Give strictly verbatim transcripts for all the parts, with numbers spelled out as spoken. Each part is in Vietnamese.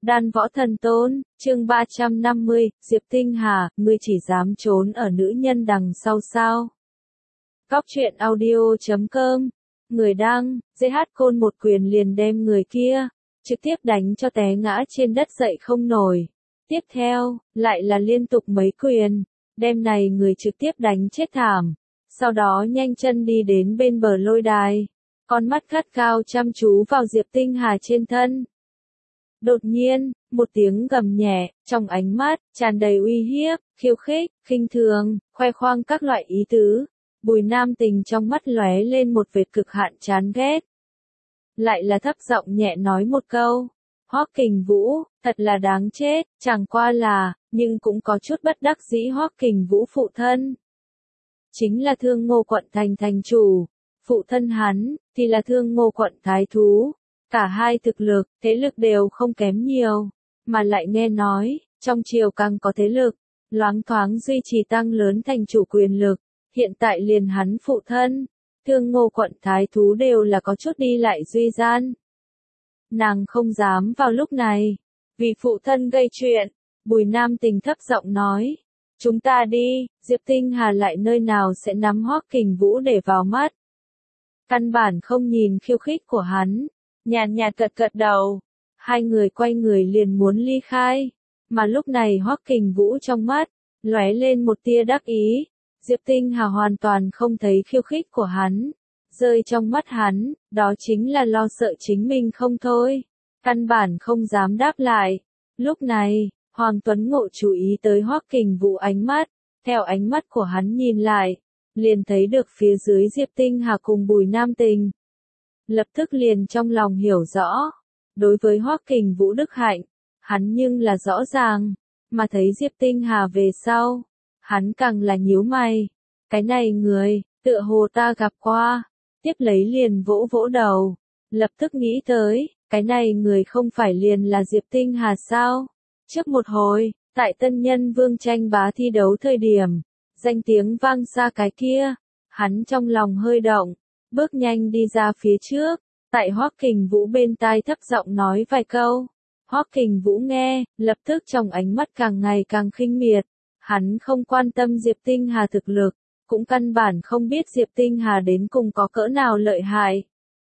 Đan Võ Thần Tôn, chương ba trăm năm mươi, Diệp Tinh Hà, ngươi chỉ dám trốn ở nữ nhân đằng sau sao? Góc truyện audio chấm com, người đăng, giê hát Côn một quyền liền đem người kia, trực tiếp đánh cho té ngã trên đất dậy không nổi. Tiếp theo, lại là liên tục mấy quyền, đem này người trực tiếp đánh chết thảm. Sau đó nhanh chân đi đến bên bờ lôi đài, con mắt gắt cao chăm chú vào Diệp Tinh Hà trên thân. Đột nhiên, một tiếng gầm nhẹ, trong ánh mắt, tràn đầy uy hiếp, khiêu khích, khinh thường, khoe khoang các loại ý tứ. Bùi Nam Tình trong mắt lóe lên một vệt cực hạn chán ghét. Lại là thấp giọng nhẹ nói một câu. Hoắc Kình Vũ, thật là đáng chết, chẳng qua là, nhưng cũng có chút bất đắc dĩ Hoắc Kình Vũ phụ thân. Chính là Thương Ngô quận thành thành chủ. Phụ thân hắn, thì là Thương Ngô quận thái thú. Cả hai thực lực, thế lực đều không kém nhiều, mà lại nghe nói, trong triều càng có thế lực, loáng thoáng duy trì tăng lớn thành chủ quyền lực, hiện tại liền hắn phụ thân, Thương Ngô quận thái thú đều là có chút đi lại duy gian. Nàng không dám vào lúc này, vì phụ thân gây chuyện, Bùi Nam Tình thấp giọng nói, chúng ta đi, Diệp Tinh Hà lại nơi nào sẽ nắm Hoắc Kình Vũ để vào mắt. Căn bản không nhìn khiêu khích của hắn. Nhàn nhạt gật gật đầu, hai người quay người liền muốn ly khai, mà lúc này Hoắc Kình Vũ trong mắt, lóe lên một tia đắc ý, Diệp Tinh Hà hoàn toàn không thấy khiêu khích của hắn, rơi trong mắt hắn, đó chính là lo sợ chính mình không thôi, căn bản không dám đáp lại. Lúc này, Hoàng Tuấn Ngộ chú ý tới Hoắc Kình Vũ ánh mắt, theo ánh mắt của hắn nhìn lại, liền thấy được phía dưới Diệp Tinh Hà cùng Bùi Nam Tình. Lập tức liền trong lòng hiểu rõ, đối với Hoắc Kình Vũ đức hạnh, hắn nhưng là rõ ràng, mà thấy Diệp Tinh Hà về sau, hắn càng là nhíu mày, cái này người, tựa hồ ta gặp qua, tiếp lấy liền vỗ vỗ đầu, lập tức nghĩ tới, cái này người không phải liền là Diệp Tinh Hà sao? Trước một hồi, tại Tân Nhân Vương tranh bá thi đấu thời điểm, danh tiếng vang xa cái kia, hắn trong lòng hơi động. Bước nhanh đi ra phía trước, tại Hoắc Kình Vũ bên tai thấp giọng nói vài câu. Hoắc Kình Vũ nghe, lập tức trong ánh mắt càng ngày càng khinh miệt. Hắn không quan tâm Diệp Tinh Hà thực lực, cũng căn bản không biết Diệp Tinh Hà đến cùng có cỡ nào lợi hại.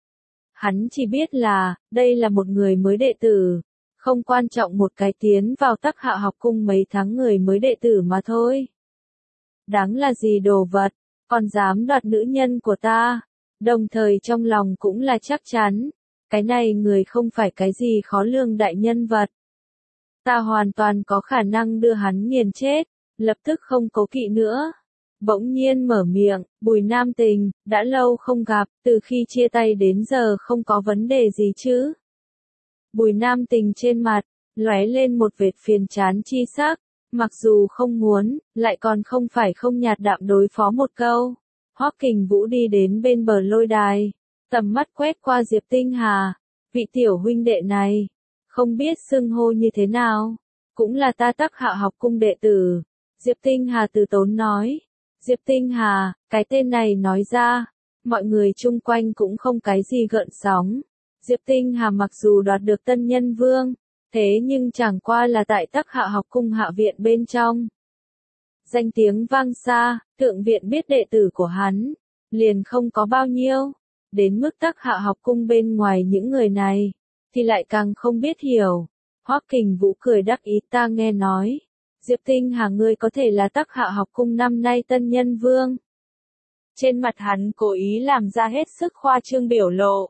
Hắn chỉ biết là, đây là một người mới đệ tử, không quan trọng một cái tiến vào Tắc Hạ học cung mấy tháng người mới đệ tử mà thôi. Đáng là gì đồ vật, còn dám đoạt nữ nhân của ta. Đồng thời trong lòng cũng là chắc chắn, cái này người không phải cái gì khó lường đại nhân vật. Ta hoàn toàn có khả năng đưa hắn nghiền chết, lập tức không cố kỵ nữa. Bỗng nhiên mở miệng, Bùi Nam Tình, đã lâu không gặp, từ khi chia tay đến giờ không có vấn đề gì chứ. Bùi Nam Tình trên mặt, lóe lên một vệt phiền chán chi sắc, mặc dù không muốn, lại còn không phải không nhạt đạm đối phó một câu. Hoắc Kình Vũ đi đến bên bờ lôi đài, tầm mắt quét qua Diệp Tinh Hà, vị tiểu huynh đệ này, không biết xưng hô như thế nào, cũng là ta Tắc Hạ học cung đệ tử. Diệp Tinh Hà từ tốn nói, Diệp Tinh Hà, cái tên này nói ra, mọi người chung quanh cũng không cái gì gợn sóng. Diệp Tinh Hà mặc dù đoạt được Tân Nhân Vương, thế nhưng chẳng qua là tại Tắc Hạ học cung hạ viện bên trong. Danh tiếng vang xa, thượng viện biết đệ tử của hắn, liền không có bao nhiêu, đến mức Tắc Hạ học cung bên ngoài những người này, thì lại càng không biết hiểu. Hoắc Kình Vũ cười đắc ý, ta nghe nói, Diệp Tinh Hà ngươi có thể là Tắc Hạ học cung năm nay Tân Nhân Vương. Trên mặt hắn cố ý làm ra hết sức khoa trương biểu lộ.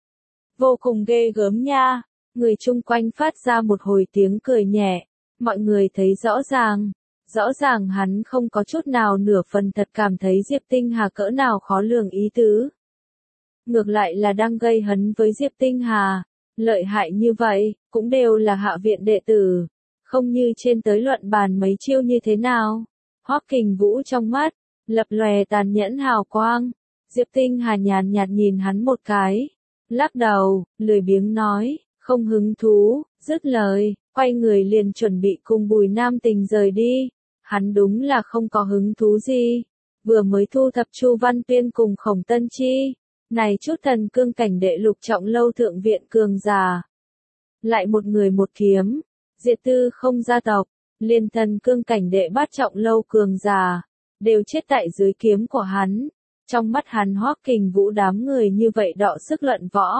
Vô cùng ghê gớm nha, người chung quanh phát ra một hồi tiếng cười nhẹ, mọi người thấy rõ ràng. Rõ ràng hắn không có chút nào nửa phần thật cảm thấy Diệp Tinh Hà cỡ nào khó lường ý tứ. Ngược lại là đang gây hấn với Diệp Tinh Hà, lợi hại như vậy, cũng đều là hạ viện đệ tử, không như trên tới luận bàn mấy chiêu như thế nào. Hoắc Kình Vũ trong mắt, lập lòe tàn nhẫn hào quang, Diệp Tinh Hà nhàn nhạt nhìn hắn một cái, lắc đầu, lười biếng nói, không hứng thú, dứt lời, quay người liền chuẩn bị cùng Bùi Nam Tình rời đi. Hắn đúng là không có hứng thú gì, vừa mới thu thập Chu Văn Tuyên cùng Khổng Tân Chi, này chút thần cương cảnh đệ lục trọng lâu thượng viện cường giả. lại một người một kiếm, diệt tư không gia tộc, liên thần cương cảnh đệ bát trọng lâu cường già, đều chết tại dưới kiếm của hắn. Trong mắt hắn Hoắc Kình Vũ đám người như vậy đọ sức luận võ.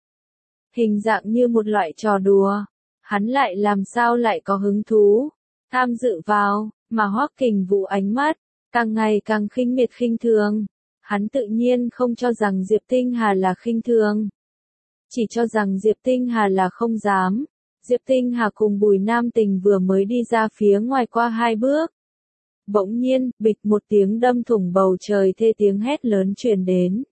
Hình dạng như một loại trò đùa, hắn lại làm sao lại có hứng thú, tham dự vào, mà Hoắc Kình Vũ ánh mắt, càng ngày càng khinh miệt khinh thường. Hắn tự nhiên không cho rằng Diệp Tinh Hà là khinh thường, chỉ cho rằng Diệp Tinh Hà là không dám. Diệp Tinh Hà cùng Bùi Nam Tình vừa mới đi ra phía ngoài qua hai bước. Bỗng nhiên, bịch một tiếng đâm thủng bầu trời thê tiếng hét lớn truyền đến.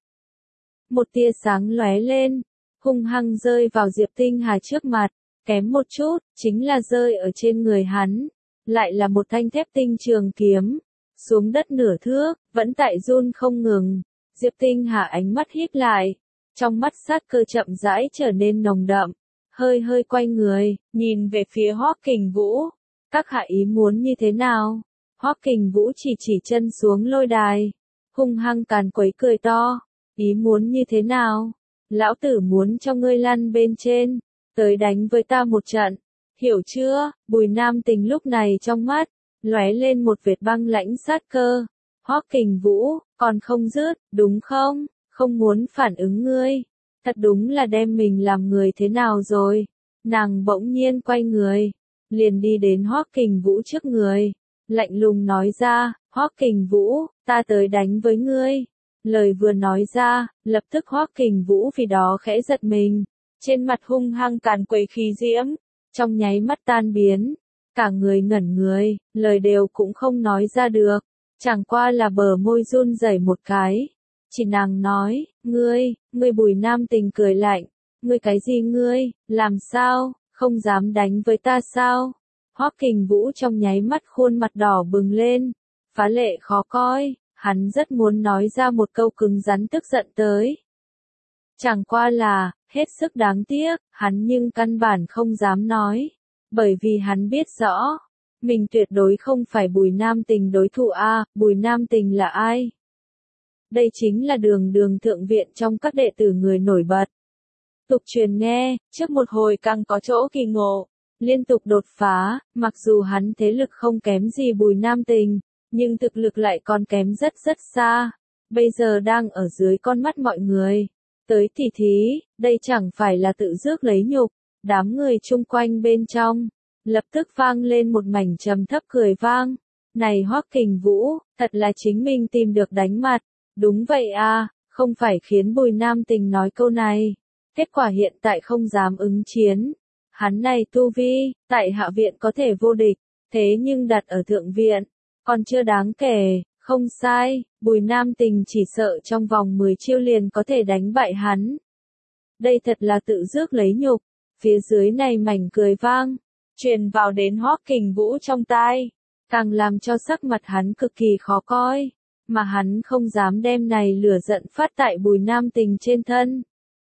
Một tia sáng lóe lên, hung hăng rơi vào Diệp Tinh Hà trước mặt, kém một chút, chính là rơi ở trên người hắn. Lại là một thanh thép tinh trường kiếm, xuống đất nửa thước, vẫn tại run không ngừng. Diệp Tinh Hà ánh mắt híp lại, trong mắt sát cơ chậm rãi trở nên nồng đậm, hơi hơi quay người, nhìn về phía Hoắc Kình Vũ. Các hạ ý muốn như thế nào? Hoắc Kình Vũ chỉ chỉ chân xuống lôi đài, hung hăng càn quấy cười to. Ý muốn như thế nào? Lão tử muốn cho ngươi lăn bên trên, tới đánh với ta một trận. Hiểu chưa? Bùi Nam Tình lúc này trong mắt lóe lên một vệt băng lãnh sát cơ. Hoắc Kình Vũ, còn không dứt, đúng không? Không muốn phản ứng ngươi. Thật đúng là đem mình làm người thế nào rồi? Nàng bỗng nhiên quay người, liền đi đến Hoắc Kình Vũ trước người, lạnh lùng nói ra, Hoắc Kình Vũ, ta tới đánh với ngươi. Lời vừa nói ra, lập tức Hoắc Kình Vũ vì đó khẽ giật mình, trên mặt hung hăng càn quấy khí diễm, trong nháy mắt tan biến, cả người ngẩn người, lời đều cũng không nói ra được, chẳng qua là bờ môi run rẩy một cái. Chỉ nàng nói, ngươi, ngươi. Bùi Nam Tình cười lạnh, ngươi cái gì ngươi, làm sao, không dám đánh với ta sao? Hoắc Kình Vũ trong nháy mắt khuôn mặt đỏ bừng lên, phá lệ khó coi, hắn rất muốn nói ra một câu cứng rắn tức giận tới. Chẳng qua là, hết sức đáng tiếc, hắn nhưng căn bản không dám nói, bởi vì hắn biết rõ, mình tuyệt đối không phải Bùi Nam Tình đối thủ a. Bùi Nam Tình là ai? Đây chính là đường đường thượng viện trong các đệ tử người nổi bật. Tục truyền nghe, trước một hồi càng có chỗ kỳ ngộ, liên tục đột phá, mặc dù hắn thế lực không kém gì Bùi Nam Tình, nhưng thực lực lại còn kém rất rất xa. Bây giờ đang ở dưới con mắt mọi người. Tới tỉ thí, đây chẳng phải là tự rước lấy nhục. Đám người chung quanh bên trong, lập tức vang lên một mảnh trầm thấp cười vang. Này Hoắc Kình Vũ, thật là chính mình tìm được đánh mặt. Đúng vậy à, không phải khiến Bùi Nam Tình nói câu này. Kết quả hiện tại không dám ứng chiến. Hắn này tu vi, tại hạ viện có thể vô địch, thế nhưng đặt ở thượng viện, còn chưa đáng kể, không sai, Bùi Nam Tình chỉ sợ trong vòng mười chiêu liền có thể đánh bại hắn. Đây thật là tự rước lấy nhục, phía dưới này mảnh cười vang, truyền vào đến Hoắc Kình Vũ trong tai, càng làm cho sắc mặt hắn cực kỳ khó coi, mà hắn không dám đem này lửa giận phát tại Bùi Nam Tình trên thân.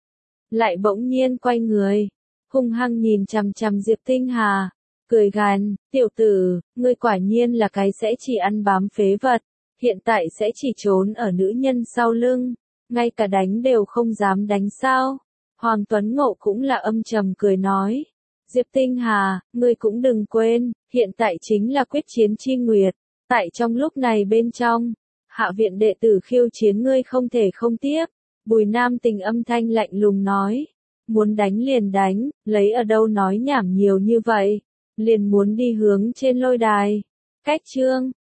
Lại bỗng nhiên quay người, hung hăng nhìn chằm chằm Diệp Tinh Hà, cười gằn, tiểu tử, ngươi quả nhiên là cái sẽ chỉ ăn bám phế vật, hiện tại sẽ chỉ trốn ở nữ nhân sau lưng, ngay cả đánh đều không dám đánh sao? Hoàng Tuấn Ngộ cũng là âm trầm cười nói, Diệp Tinh Hà, ngươi cũng đừng quên, hiện tại chính là quyết chiến chi nguyệt, tại trong lúc này bên trong, hạ viện đệ tử khiêu chiến ngươi không thể không tiếp. Bùi Nam Tình âm thanh lạnh lùng nói, muốn đánh liền đánh, lấy ở đâu nói nhảm nhiều như vậy, liền muốn đi hướng trên lôi đài. Cách chương